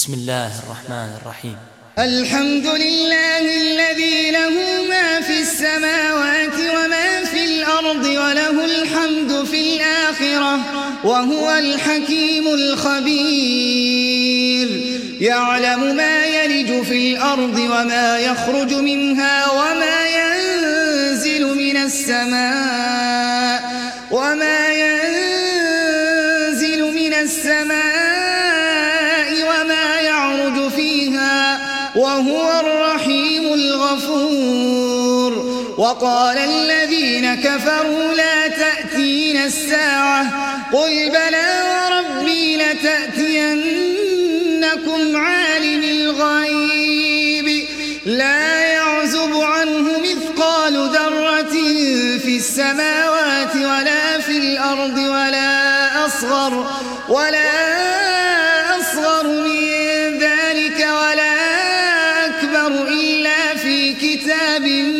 بسم الله الرحمن الرحيم. الحمد لله الذي له ما في السماوات وما في الأرض وله الحمد في الآخرة وهو الحكيم الخبير. يعلم ما يلج في الأرض وما يخرج منها وما ينزل من السماء وما يعرج فيها وهو الرحيم الغفور. وقال الذين كفروا لا تأتينا الساعة قل بلى وربي لتأتينكم عالم الغيب لا يعزب عنه مثقال ذرة في السماوات ولا في الأرض ولا أصغر من ذلك ولا أكبر إلا في كتاب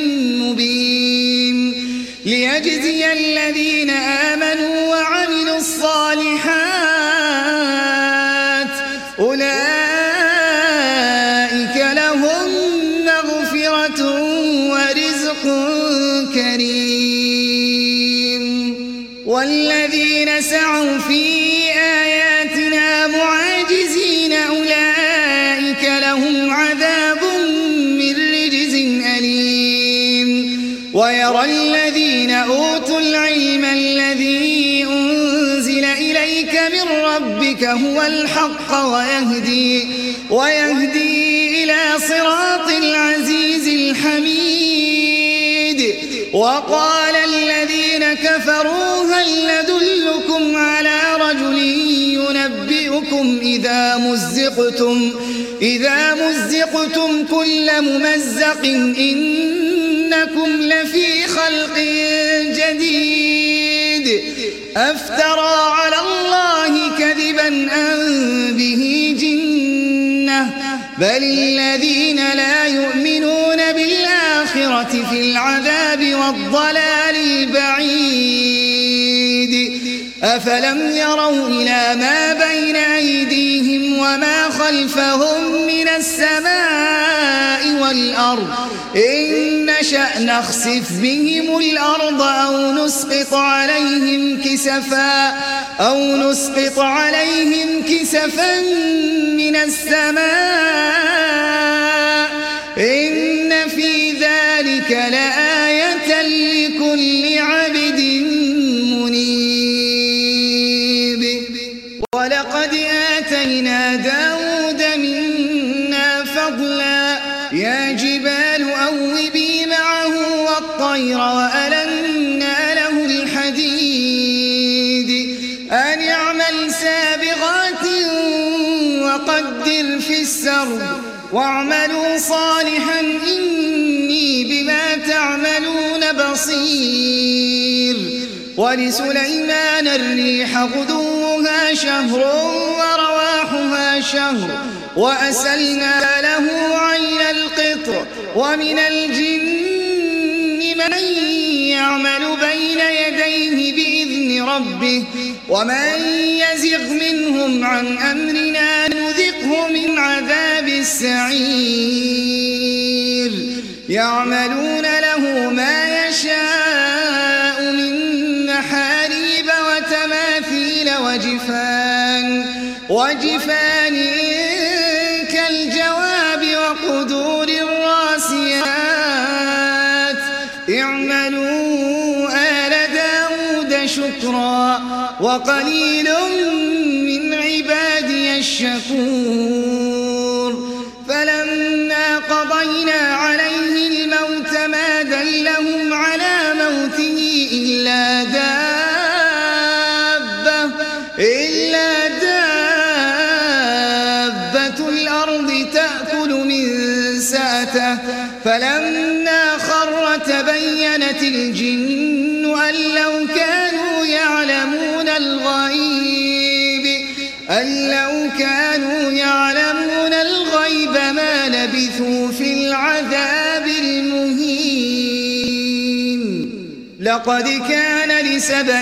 مبين ليجزي الذين آمنوا وعملوا الصالحات أولئك لهم مغفرة ورزق كريم. والذين سعوا في آياتنا معاجزين أولئك لهم عذاب من رجز أليم. ويرى الذين أوتوا العلم الذي أنزل إليك من ربك هو الحق ويهدي إلى صراط العزيز الحميد. وقال الذين كفروا هل ندلكم على رجل ينبئكم إذا مزقتم كل ممزق إنكم لفي خلق جديد أفترى على الله كذبا أم به جنة بل الذين لا يؤمنون بالآخرة في العذاب والضلال البعيد. أفلم يروا إلى ما بين أيديهم وما خلفهم من السماء والأرض إن نشأ نخسف بهم الأرض أو نسقط عليهم كسفا من السماء إن في ذلك لآية لكل عبد منيب. ولقد آتينا داود منا فضلا يا جبال أوبي معه والطير وألنا له الحديد أن يعمل سابغات وقدر في السرد واعملوا صالحا إني بما تعملون بصير. ولسليمان الريح غدوها شهر ورواحها شهر وأسلنا له عين القطر. ومن الجن من يعمل بين يديه بإذن ربه ومن يزغ منهم عن أمرنا نذقه من عذاب السعير. يعملون له ما يشاء من محاريب وتماثيل وجفان كالجواب وقدور الراسيات. اعملوا آل داود شكرا وقليل من عبادي الشكور. فلما قضينا عليه الموت ما دلهم على موته إلا دابة الأرض تأكل من سأته. فلما خر تبينت الجن أن لو كانوا يعلمون الغيب ما لبثوا في العذاب المهين. لقد كان لسبإ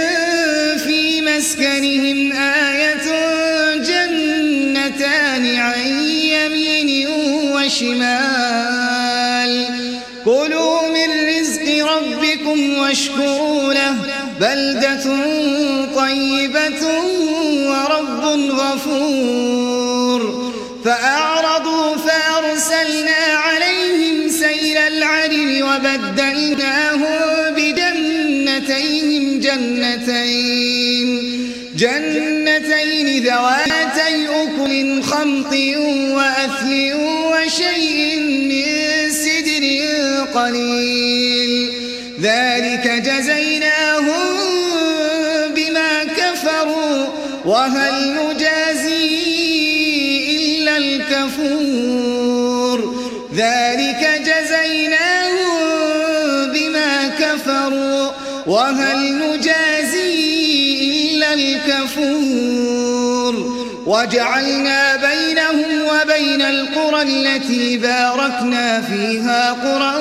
في مسكنهم آية جنتان عن وشمال كلوا من رزق ربكم واشكروا له بلدة طيبة ورب غفور فأعرضوا فأرسلنا عليهم سيل العرم وبدلناهم بجنتيهم جنتين ذواتي أكل خمط وأثل وشيء من سدر قليل ذلك جزيناهم بما كفروا وهل نجازي إلا الكفور ذلك جزيناهم بما كفروا وهل نجازي إلا الكفور وجعلنا بينهم وبين القرى التي باركنا فيها قرى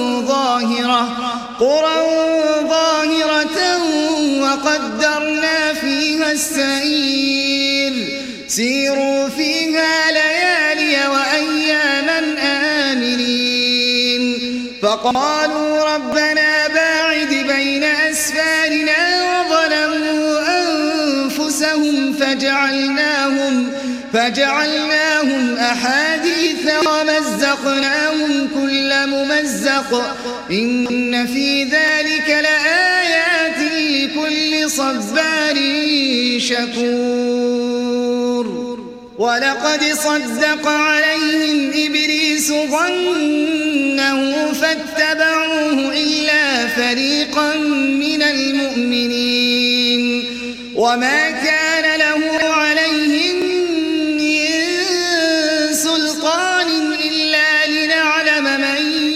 ظاهرة وقدرنا فيها السير سيروا فيها ليالي وأياما آمنين فقالوا ربنا باعد بين أسفارنا وظلموا أنفسهم فجعلناهم أحاديث ومزقناهم كل ممزق إن في ذلك لآيات لكل صبار شكور ولقد صدق عليهم إبليس ظنه فاتبعوه إلا فريقا من المؤمنين وما كان له عليهم من سلطان إلا لنعلم من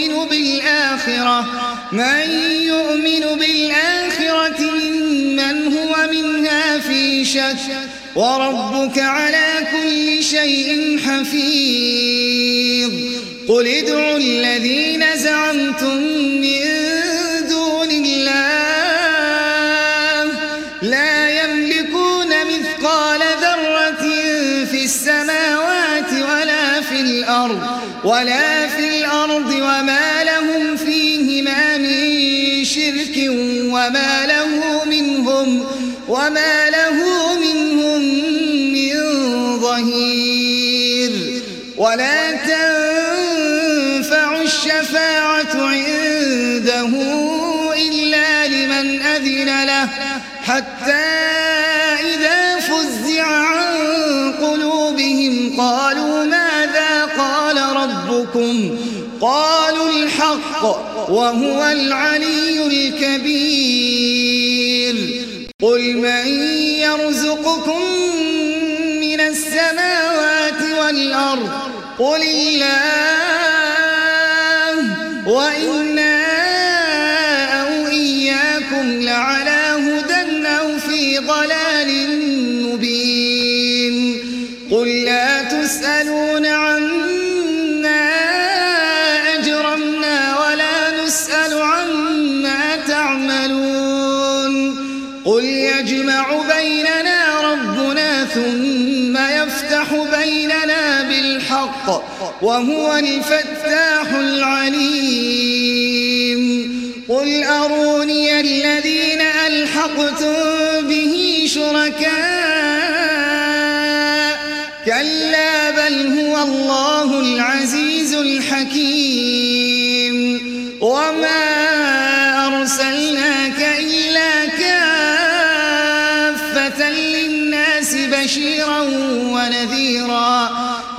يؤمن بالآخرة ممن هو منها في شك وربك على كل شيء حفيظ قل ادعوا الذين زعمتم من دون الله لا يملكون مثقال ذرة في السماوات ولا في الأرض وما لهم فيهما من شرك وما له منهم من ظهير ولا تنفع الشفاعة عنده إلا لمن أذن له حتى إذا فزع عن قلوبهم قالوا ماذا قال ربكم قالوا الحق وهو العلي الكبير قل من يرزقكم من السماوات والأرض قل الله وإنا أو إياكم لعلى هدى أو في ضلال مبين قل لا تسألون عما أجرمنا ولا نسأل عما تعملون قل يجمع بيننا ربنا ثم يفتح بيننا بالحق وهو الفتاح العليم قل أروني الذين ألحقتم به شركاء كلا بل هو الله العزيز الحكيم وما أرسلناك إلا كافة للناس بشيرا ونذيرا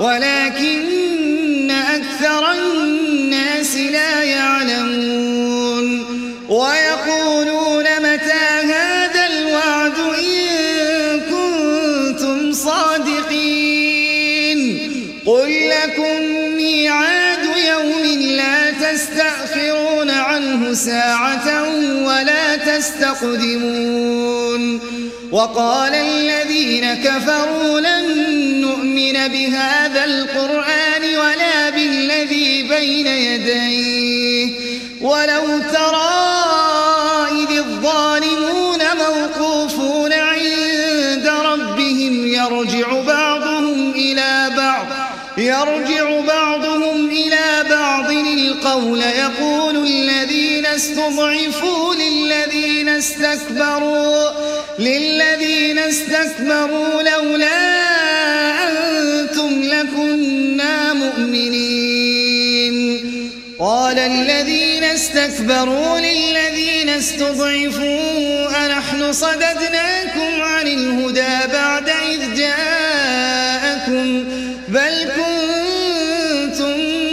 ولكن أكثر الناس لا يعلمون ويقولون متى هذا الوعد إن كنتم صادقين قل لكم ميعاد يوم لا تستأخرون عنه ساعة ولا تستقدمون وقال الذين كفروا لن نؤمن بهذا القرآن ولا بالذي بين يديه ولو ترى إذ الظالمون موقوفون عند ربهم يرجع بعضهم إلى بعض يرجع بعضهم إلى بعض القول يقول الذين استضعفوا للذين استكبروا لولا أنتم لكنا مؤمنين قال الذين استكبروا للذين استضعفوا أنحن صددناكم عن الهدى بعد إذ جاءكم بل كنتم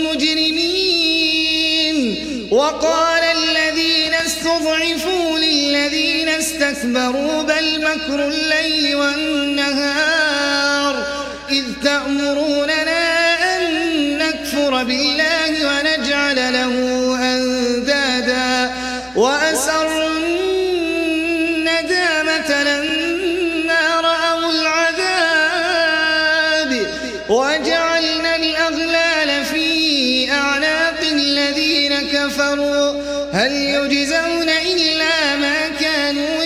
مجرمين وقال الذين استضعفوا للذين استكبروا بل مكر الليل والنهار إذ تأمروننا أن نكفر بالله ونجعل له أندادا وأسروا الندامة لما رأوا العذاب وجعلنا الأغلال في أعناق الذين كفروا هل يجزون إلا ما كانوا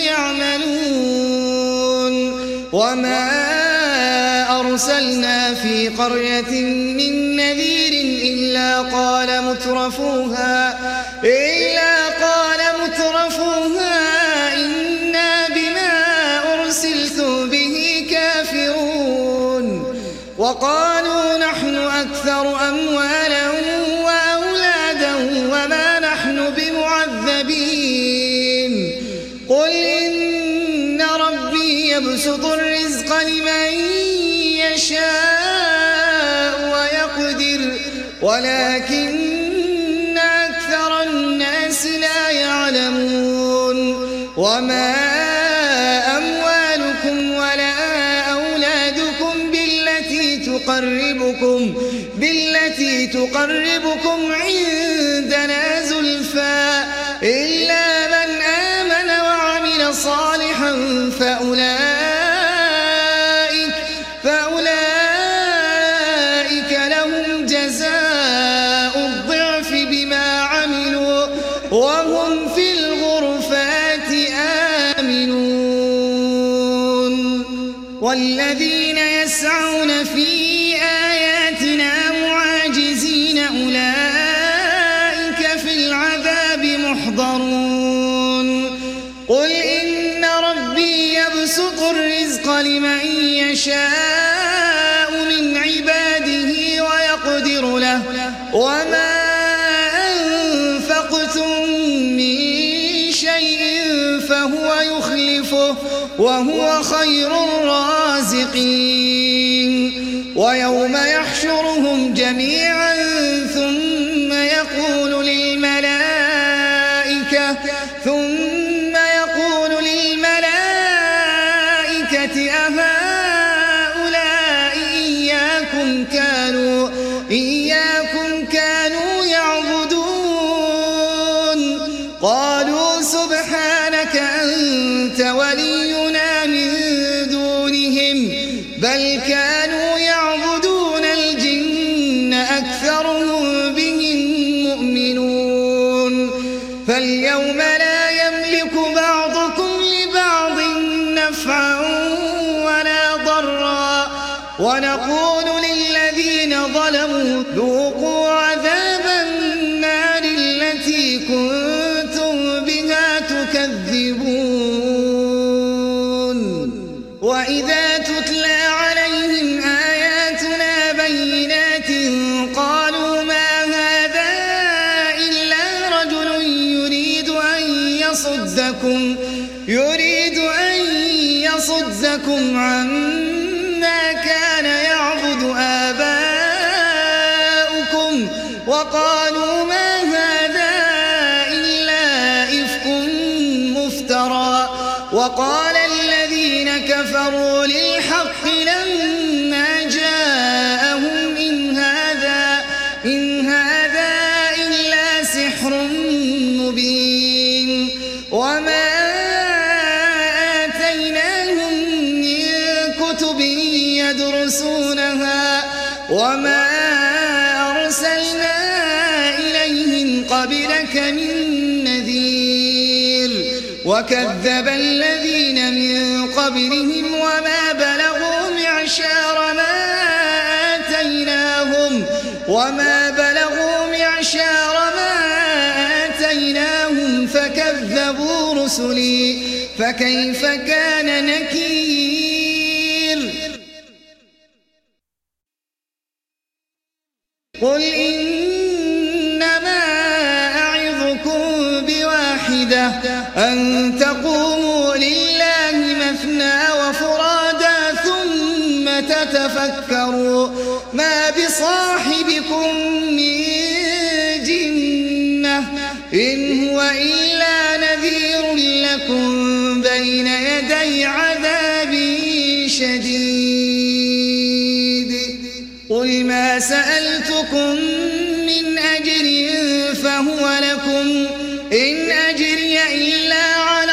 يعملون وما أرسلنا في قرية من نذير إلا قال مترفوها إنا بما أرسلتم به كافرون وقالوا نحن أكثر أموالا وأولادا وما نحن بمعذبين قل إن ربي يبسط الرزق لمن يشاء ويقدر ولكن أكثر الناس لا يعلمون وما أموالكم ولا أولادكم بالتي تقربكم عندنا زلفى إلا من آمن وعمل صالحا فأولئك لهم جزاء الضعف بما عملوا وهم في الغرفات آمنون والذين يسعون في آياتنا معاجزين أولئك في العذاب محضرون قل إن ربي يبسط الرزق لمن يشاء من عباده ويقدر له وما أنفقتم من شيء فهو يخلفه وهو خير الرازقين ويوم يحشرهم جميعا ثم يقول للملائكة أهؤلاء إياكم كانوا يعبدون قالوا سبحانك أنت ولينا من دونهم بل كانوا يعبدون الجن أكثرهم بهم مؤمنون فاليوم لا يملك بعضكم لبعض نفعا ولا ضرا ونقول للذين ظلموا ذوقوا عذاب النار التي كنتم بها تكذبون وإذا تتلى عليهم آياتنا بينات قالوا ما هذا إلا رجل يريد أن يصدكم عما كان يعبد آباؤكم وقالوا ما هذا إلا إفك مفترى وقال الذين كفروا للحق لما جاءهم إن هذا إلا سحر مبين وما آتيناهم من كتب يدرسونها وما أرسلنا إليهم قبلك من نذير وكذب الذين من قبلهم وما بلغوا معشار ما آتيناهم وما بلغوا معشار ما آتيناهم فكذبوا رسلي فكيف كان نكير قل إنما أعظكم بواحدة أن تقوموا لله مثنى وفرادا ثم تتفكروا ما بصاحبكم من جنة إن هو إلا نذير لكم بين يدي عذاب شديد قل ما سألتكم من أجر فهو لكم إن أجري إلا على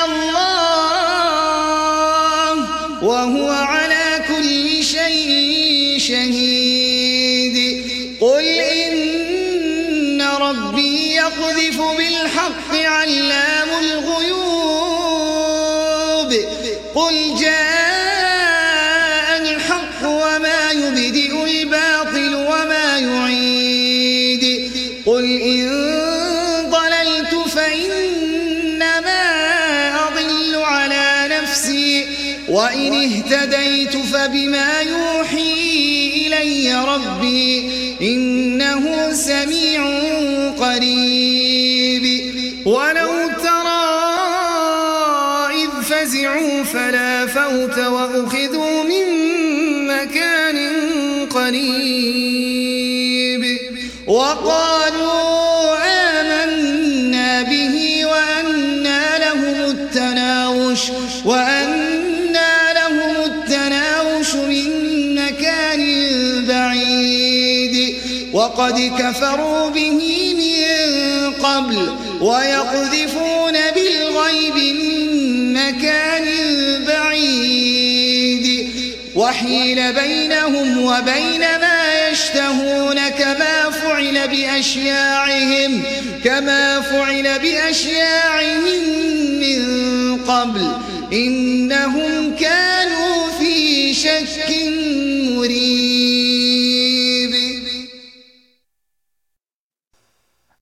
الله وهو على كل شيء شهيد قل إن ربي يقذف بالحق علام الغيوب قل جاء الحق وما يبدئ الباطل وما يعيد قل إن ضللت فإنما أضل على نفسي وإن اهتديت فبما يوحي إلي ربي إنه سميع قريب ولو ترى إذ فزعوا فلا فوت وأخذوا من مكان قريب وقالوا آمنا به وأنى لهم التناوش من مكان بعيد وقد كفروا به من قبل ويقذفون بالغيب من مكان بعيد وحيل بينهم وبين ما يشتهون كما فعل بأشياعهم من قبل إنهم كانوا في شك